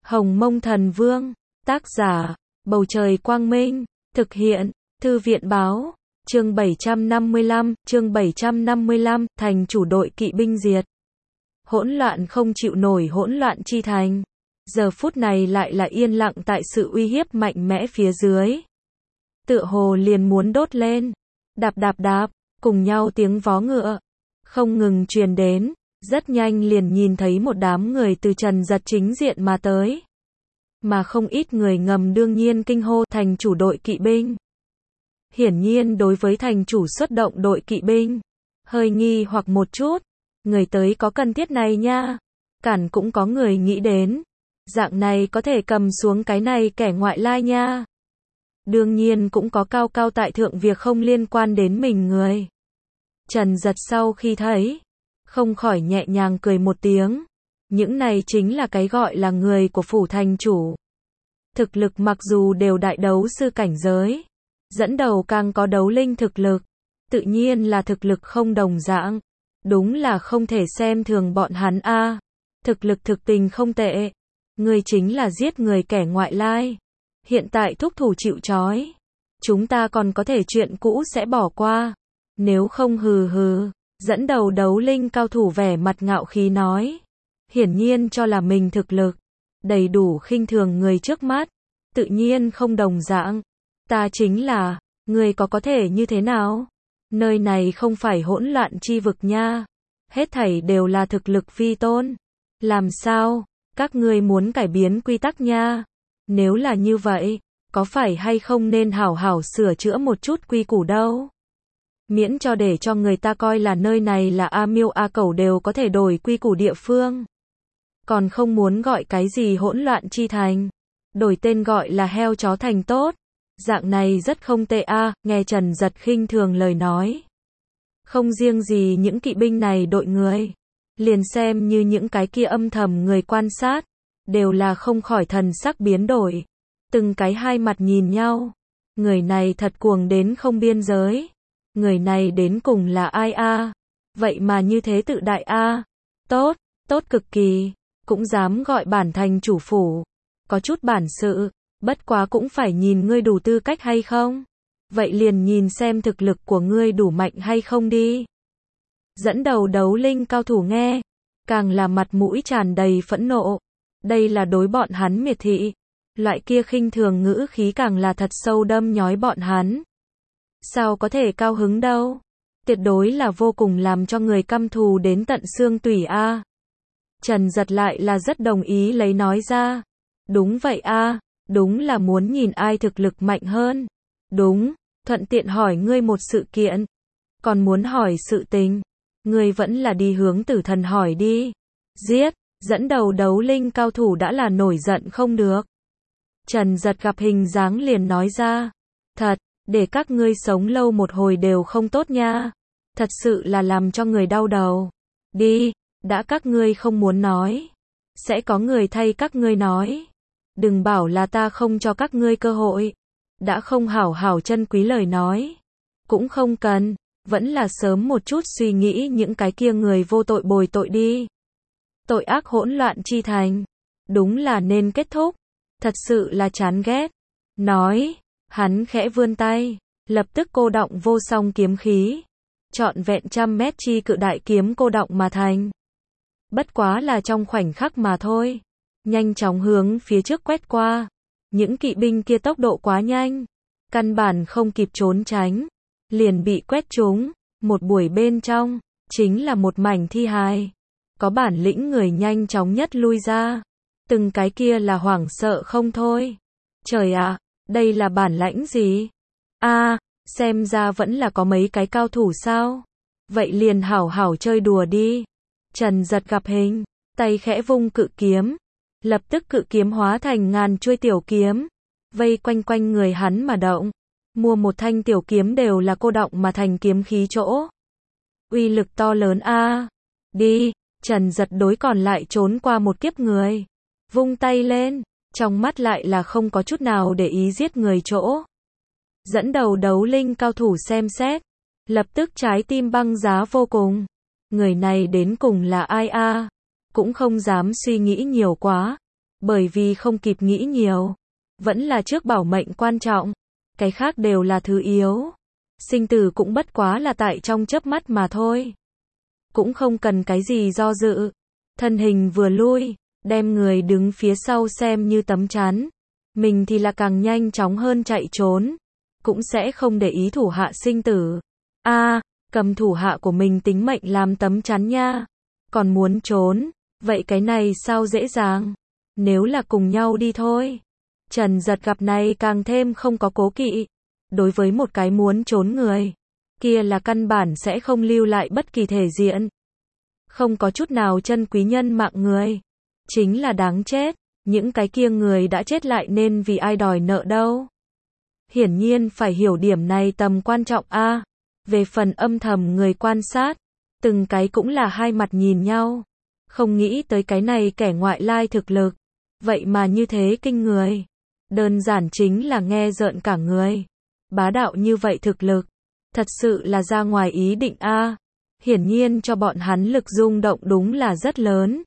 Hồng Mông Thần Vương, tác giả, Bầu Trời Quang Minh, thực hiện, Thư viện Báo, chương 755, thành chủ đội kỵ binh diệt. Hỗn loạn không chịu nổi hỗn loạn chi thành. Giờ phút này lại là yên lặng tại sự uy hiếp mạnh mẽ phía dưới. Tựa hồ liền muốn đốt lên. Đạp đạp đạp, cùng nhau tiếng vó ngựa không ngừng truyền đến, rất nhanh liền nhìn thấy một đám người từ Trần Giật chính diện mà tới. Mà không ít người ngầm đương nhiên kinh hô thành chủ đội kỵ binh. Hiển nhiên đối với thành chủ xuất động đội kỵ binh, hơi nghi hoặc một chút, người tới có cần thiết này nha. Cản cũng có người nghĩ đến, dạng này có thể cầm xuống cái này kẻ ngoại lai nha. Đương nhiên cũng có cao cao tại thượng việc không liên quan đến mình người. Trần Giật sau khi thấy, không khỏi nhẹ nhàng cười một tiếng. Những này chính là cái gọi là người của phủ thành chủ. Thực lực mặc dù đều đại đấu sư cảnh giới, dẫn đầu càng có đấu linh thực lực, tự nhiên là thực lực không đồng dạng. Đúng là không thể xem thường bọn hắn a. Thực lực thực tình không tệ. Người chính là giết người kẻ ngoại lai. Hiện tại thúc thủ chịu trói. Chúng ta còn có thể chuyện cũ sẽ bỏ qua. Nếu không hừ hừ. Dẫn đầu đấu linh cao thủ vẻ mặt ngạo khí nói. Hiển nhiên cho là mình thực lực đầy đủ khinh thường người trước mắt. Tự nhiên không đồng dạng. Ta chính là, người có thể như thế nào? Nơi này không phải hỗn loạn chi vực nha. Hết thảy đều là thực lực vi tôn. Làm sao? Các ngươi muốn cải biến quy tắc nha. Nếu là như vậy, có phải hay không nên hảo hảo sửa chữa một chút quy củ đâu? Miễn cho để cho người ta coi là nơi này là A Miêu A Cẩu đều có thể đổi quy củ địa phương. Còn không muốn gọi cái gì hỗn loạn chi thành. Đổi tên gọi là heo chó thành tốt. Dạng này rất không tệ a. Nghe Trần Giật khinh thường lời nói. Không riêng gì những kỵ binh này đội người. Liền xem như những cái kia âm thầm người quan sát. Đều là không khỏi thần sắc biến đổi. Từng cái hai mặt nhìn nhau. Người này thật cuồng đến không biên giới. Người này đến cùng là ai a? Vậy mà như thế tự đại a. Tốt, tốt cực kỳ. Cũng dám gọi bản thành chủ phủ. Có chút bản sự. Bất quá cũng phải nhìn ngươi đủ tư cách hay không. Vậy liền nhìn xem thực lực của ngươi đủ mạnh hay không đi. Dẫn đầu đấu linh cao thủ nghe. Càng là mặt mũi tràn đầy phẫn nộ. Đây là đối bọn hắn miệt thị. Loại kia khinh thường ngữ khí càng là thật sâu đâm nhói bọn hắn. Sao có thể cao hứng đâu. Tuyệt đối là vô cùng làm cho người căm thù đến tận xương tủy a. Trần Giật lại là rất đồng ý lấy nói ra. Đúng vậy a. Đúng là muốn nhìn ai thực lực mạnh hơn. Đúng, thuận tiện hỏi ngươi một sự kiện. Còn muốn hỏi sự tình. Ngươi vẫn là đi hướng Tử Thần hỏi đi. Giết, dẫn đầu đấu linh cao thủ đã là nổi giận không được. Trần Giật gặp hình dáng liền nói ra. Thật, để các ngươi sống lâu một hồi đều không tốt nha. Thật sự là làm cho người đau đầu. Đi, đã các ngươi không muốn nói. Sẽ có người thay các ngươi nói. Đừng bảo là ta không cho các ngươi cơ hội. Đã không hảo hảo trân quý lời nói. Cũng không cần, vẫn là sớm một chút suy nghĩ những cái kia người vô tội bồi tội đi. Tội ác hỗn loạn chi thành. Đúng là nên kết thúc. Thật sự là chán ghét. Nói, hắn khẽ vươn tay. Lập tức cô đọng vô song kiếm khí. Trọn vẹn 100 mét chi cự đại kiếm cô đọng mà thành. Bất quá là trong khoảnh khắc mà thôi. Nhanh chóng hướng phía trước quét qua. Những kỵ binh kia tốc độ quá nhanh. Căn bản không kịp trốn tránh. Liền bị quét trúng. Một buổi bên trong, chính là một mảnh thi hài. Có bản lĩnh người nhanh chóng nhất lui ra. Từng cái kia là hoảng sợ không thôi. Trời ạ, đây là bản lãnh gì? A, xem ra vẫn là có mấy cái cao thủ sao? Vậy liền hảo hảo chơi đùa đi. Trần Giật gặp hình, tay khẽ vung cự kiếm. Lập tức cự kiếm hóa thành ngàn chuôi tiểu kiếm. Vây quanh quanh người hắn mà động. Mua một thanh tiểu kiếm đều là cô đọng mà thành kiếm khí chỗ. Uy lực to lớn a. Đi, Trần Giật đối còn lại trốn qua một kiếp người. Vung tay lên, trong mắt lại là không có chút nào để ý giết người chỗ. Dẫn đầu đấu linh cao thủ xem xét. Lập tức trái tim băng giá vô cùng. Người này đến cùng là ai a? Cũng không dám suy nghĩ nhiều quá. Bởi vì không kịp nghĩ nhiều. Vẫn là trước bảo mệnh quan trọng. Cái khác đều là thứ yếu. Sinh tử cũng bất quá là tại trong chớp mắt mà thôi. Cũng không cần cái gì do dự. Thân hình vừa lui, đem người đứng phía sau xem như tấm chắn. Mình thì là càng nhanh chóng hơn chạy trốn. Cũng sẽ không để ý thủ hạ sinh tử. Cầm thủ hạ của mình tính mệnh làm tấm chắn nha. Còn muốn trốn, vậy cái này sao dễ dàng. Nếu là cùng nhau đi thôi. Trần Giật gặp này càng thêm không có cố kỵ. Đối với một cái muốn trốn người, kia là căn bản sẽ không lưu lại bất kỳ thể diện. Không có chút nào trân quý nhân mạng người. Chính là đáng chết. Những cái kia người đã chết lại nên vì ai đòi nợ đâu. Hiển nhiên phải hiểu điểm này tầm quan trọng a. Về phần âm thầm người quan sát, từng cái cũng là hai mặt nhìn nhau. Không nghĩ tới cái này kẻ ngoại lai thực lực. Vậy mà như thế kinh người. Đơn giản chính là nghe rợn cả người. Bá đạo như vậy thực lực. Thật sự là ra ngoài ý định a. Hiển nhiên cho bọn hắn lực rung động đúng là rất lớn.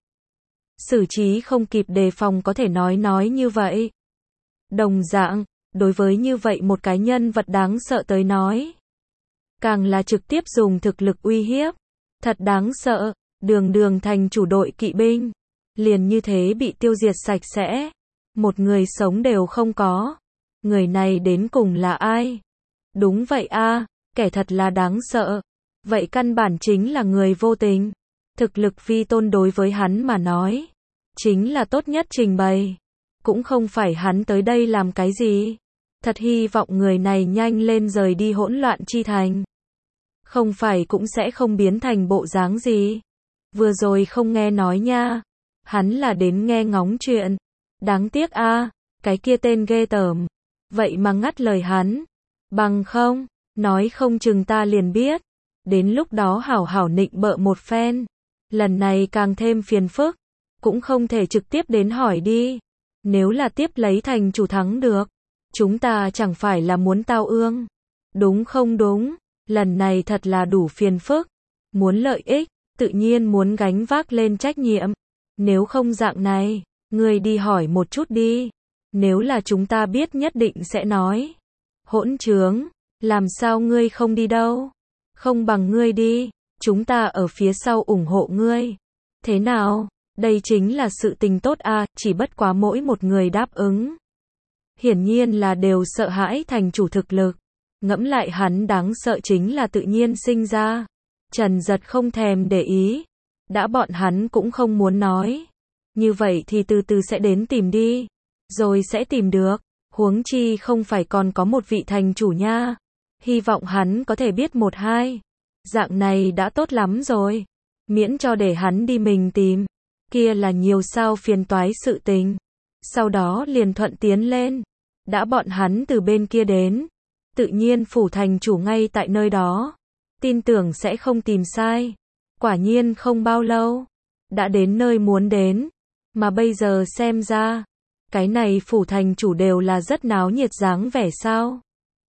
Xử trí không kịp đề phòng có thể nói như vậy. Đồng dạng, đối với như vậy một cái nhân vật đáng sợ tới nói. Càng là trực tiếp dùng thực lực uy hiếp. Thật đáng sợ, đường thành chủ đội kỵ binh. Liền như thế bị tiêu diệt sạch sẽ. Một người sống đều không có. Người này đến cùng là ai? Đúng vậy a, kẻ thật là đáng sợ. Vậy căn bản chính là người vô tình. Thực lực vi tôn đối với hắn mà nói. Chính là tốt nhất trình bày. Cũng không phải hắn tới đây làm cái gì. Thật hy vọng người này nhanh lên rời đi hỗn loạn chi thành. Không phải cũng sẽ không biến thành bộ dáng gì. Vừa rồi không nghe nói nha. Hắn là đến nghe ngóng chuyện. Đáng tiếc a, cái kia tên ghê tởm. Vậy mà ngắt lời hắn. Bằng không, nói không chừng ta liền biết. Đến lúc đó hảo hảo nịnh bợ một phen. Lần này càng thêm phiền phức. Cũng không thể trực tiếp đến hỏi đi. Nếu là tiếp lấy thành chủ thắng được. Chúng ta chẳng phải là muốn tao ương. Đúng không đúng. Lần này thật là đủ phiền phức. Muốn lợi ích, tự nhiên muốn gánh vác lên trách nhiệm. Nếu không dạng này, ngươi đi hỏi một chút đi. Nếu là chúng ta biết nhất định sẽ nói. Hỗn trướng, làm sao ngươi không đi đâu? Không bằng ngươi đi, chúng ta ở phía sau ủng hộ ngươi. Thế nào? Đây chính là sự tình tốt a, chỉ bất quá mỗi một người đáp ứng. Hiển nhiên là đều sợ hãi thành chủ thực lực. Ngẫm lại hắn đáng sợ chính là tự nhiên sinh ra. Trần Giật không thèm để ý. Đã bọn hắn cũng không muốn nói. Như vậy thì từ từ sẽ đến tìm đi. Rồi sẽ tìm được. Huống chi không phải còn có một vị thành chủ nha. Hy vọng hắn có thể biết một hai. Dạng này đã tốt lắm rồi. Miễn cho để hắn đi mình tìm. Kia là nhiều sao phiền toái sự tình. Sau đó liền thuận tiến lên. Đã bọn hắn từ bên kia đến. Tự nhiên phủ thành chủ ngay tại nơi đó. Tin tưởng sẽ không tìm sai. Quả nhiên không bao lâu. Đã đến nơi muốn đến. Mà bây giờ xem ra. Cái này phủ thành chủ đều là rất náo nhiệt dáng vẻ sao.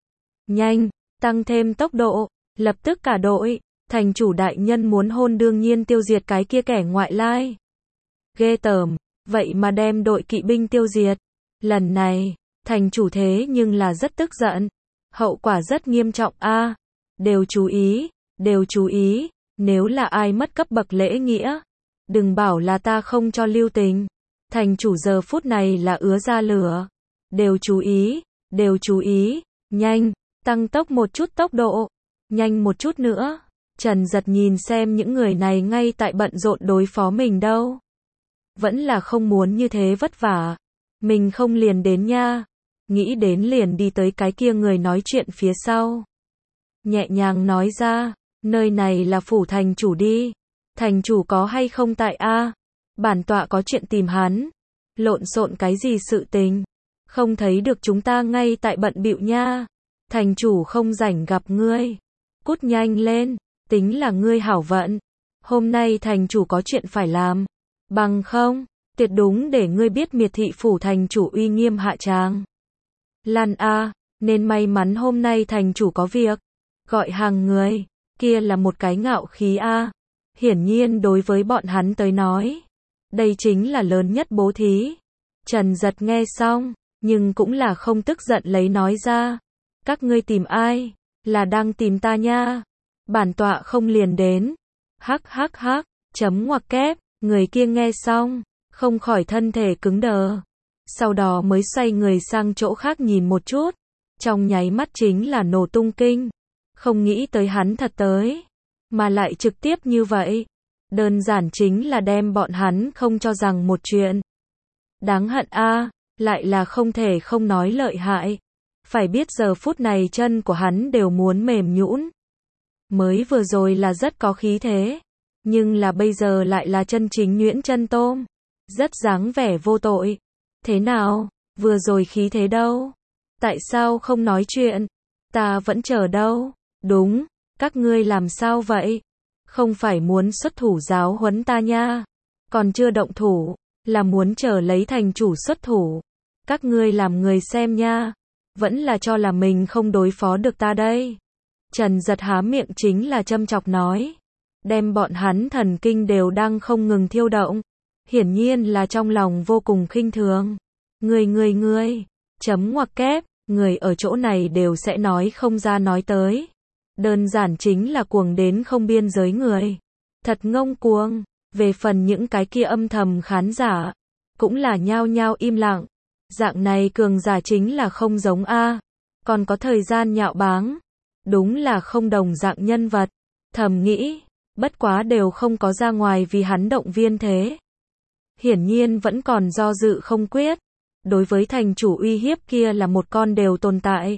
Nhanh, tăng thêm tốc độ. Lập tức cả đội. Thành chủ đại nhân muốn hôn đương nhiên tiêu diệt cái kia kẻ ngoại lai. Ghê tởm. Vậy mà đem đội kỵ binh tiêu diệt. Lần này, thành chủ thế nhưng là rất tức giận. Hậu quả rất nghiêm trọng a. Đều chú ý, nếu là ai mất cấp bậc lễ nghĩa, đừng bảo là ta không cho lưu tình. Thành chủ giờ phút này là ứa ra lửa. Đều chú ý, nhanh, tăng tốc một chút tốc độ, nhanh một chút nữa. Trần Giật nhìn xem những người này ngay tại bận rộn đối phó mình đâu. Vẫn là không muốn như thế vất vả. Mình không liền đến nha. Nghĩ đến liền đi tới cái kia người nói chuyện phía sau. Nhẹ nhàng nói ra, nơi này là phủ thành chủ đi. Thành chủ có hay không tại a? Bản tọa có chuyện tìm hắn. Lộn xộn cái gì sự tình? Không thấy được chúng ta ngay tại bận bịu nha. Thành chủ không rảnh gặp ngươi. Cút nhanh lên, tính là ngươi hảo vận. Hôm nay thành chủ có chuyện phải làm. Bằng không, tuyệt đúng để ngươi biết miệt thị phủ thành chủ uy nghiêm hạ tràng. Lan a, nên may mắn hôm nay thành chủ có việc. Gọi hàng người, kia là một cái ngạo khí a. Hiển nhiên đối với bọn hắn tới nói, đây chính là lớn nhất bố thí. Trần Giật nghe xong, nhưng cũng là không tức giận lấy nói ra. Các ngươi tìm ai? Là đang tìm ta nha. Bản tọa không liền đến. Hắc hắc hắc, chấm ngoặc kép, người kia nghe xong, không khỏi thân thể cứng đờ. Sau đó mới xoay người sang chỗ khác nhìn một chút. Trong nháy mắt chính là nổ tung kinh. Không nghĩ tới hắn thật tới. Mà lại trực tiếp như vậy. Đơn giản chính là đem bọn hắn không cho rằng một chuyện. Đáng hận a, lại là không thể không nói lợi hại. Phải biết giờ phút này chân của hắn đều muốn mềm nhũn. Mới vừa rồi là rất có khí thế, nhưng là bây giờ lại là chân chính nhuyễn chân tôm. Rất dáng vẻ vô tội. Thế nào, vừa rồi khí thế đâu? Tại sao không nói chuyện? Ta vẫn chờ đâu. Đúng, các ngươi làm sao vậy? Không phải muốn xuất thủ giáo huấn ta nha. Còn chưa động thủ, là muốn chờ lấy thành chủ xuất thủ. Các ngươi làm người xem nha. Vẫn là cho là mình không đối phó được ta đây. Trần Giật há miệng chính là châm chọc nói. Đem bọn hắn thần kinh đều đang không ngừng thiêu động. Hiển nhiên là trong lòng vô cùng khinh thường. Ngươi, chấm ngoặc kép, người ở chỗ này đều sẽ nói không ra nói tới. Đơn giản chính là cuồng đến không biên giới người. Thật ngông cuồng. Về phần những cái kia âm thầm khán giả, cũng là nhao nhao im lặng. Dạng này cường giả chính là không giống a. Còn có thời gian nhạo báng. Đúng là không đồng dạng nhân vật. Thầm nghĩ, bất quá đều không có ra ngoài vì hắn động viên thế. Hiển nhiên vẫn còn do dự không quyết. Đối với thành chủ uy hiếp kia là một con đều tồn tại.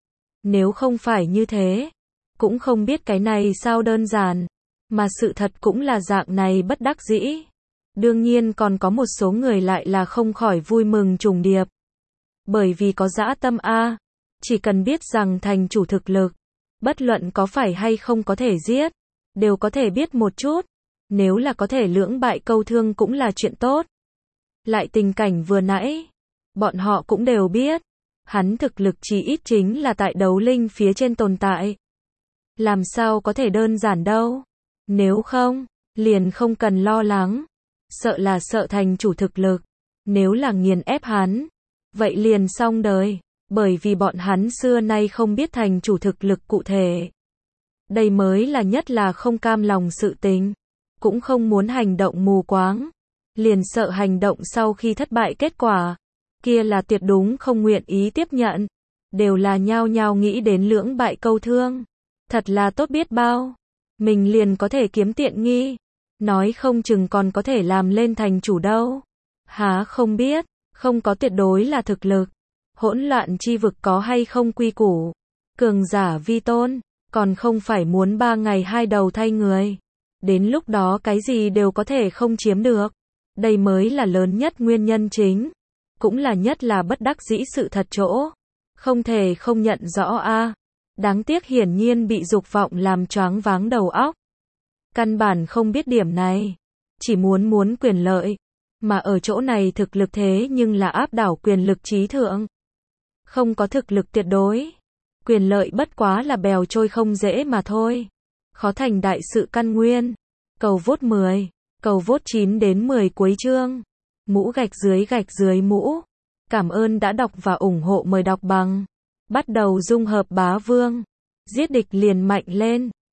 Nếu không phải như thế, cũng không biết cái này sao đơn giản. Mà sự thật cũng là dạng này bất đắc dĩ. Đương nhiên còn có một số người lại là không khỏi vui mừng trùng điệp. Bởi vì có dã tâm a, chỉ cần biết rằng thành chủ thực lực, bất luận có phải hay không có thể giết, đều có thể biết một chút. Nếu là có thể lưỡng bại câu thương cũng là chuyện tốt. Lại tình cảnh vừa nãy, bọn họ cũng đều biết, hắn thực lực chỉ ít chính là tại đấu linh phía trên tồn tại. Làm sao có thể đơn giản đâu. Nếu không, liền không cần lo lắng. Sợ là sợ thành chủ thực lực. Nếu là nghiền ép hắn, vậy liền xong đời. Bởi vì bọn hắn xưa nay không biết thành chủ thực lực cụ thể. Đây mới là nhất là không cam lòng sự tình. Cũng không muốn hành động mù quáng. Liền sợ hành động sau khi thất bại kết quả. Kia là tuyệt đúng không nguyện ý tiếp nhận. Đều là nhao nhao nghĩ đến lưỡng bại câu thương. Thật là tốt biết bao. Mình liền có thể kiếm tiện nghi. Nói không chừng còn có thể làm lên thành chủ đâu. Há không biết, không có tuyệt đối là thực lực. Hỗn loạn chi vực có hay không quy củ. Cường giả vi tôn, còn không phải muốn 3 ngày 2 đầu thay người. Đến lúc đó cái gì đều có thể không chiếm được. Đây mới là lớn nhất nguyên nhân chính. Cũng là nhất là bất đắc dĩ sự thật chỗ. Không thể không nhận rõ a. Đáng tiếc hiển nhiên bị dục vọng làm choáng váng đầu óc. Căn bản không biết điểm này. Chỉ muốn quyền lợi. Mà ở chỗ này thực lực thế nhưng là áp đảo quyền lực trí thượng. Không có thực lực tuyệt đối. Quyền lợi bất quá là bèo trôi không dễ mà thôi. Khó thành đại sự căn nguyên. Cầu vote 10. Cầu vote 9 đến 10 cuối chương. Mũ gạch dưới mũ. Cảm ơn đã đọc và ủng hộ, mời đọc bằng. Bắt đầu dung hợp bá vương. Giết địch liền mạnh lên.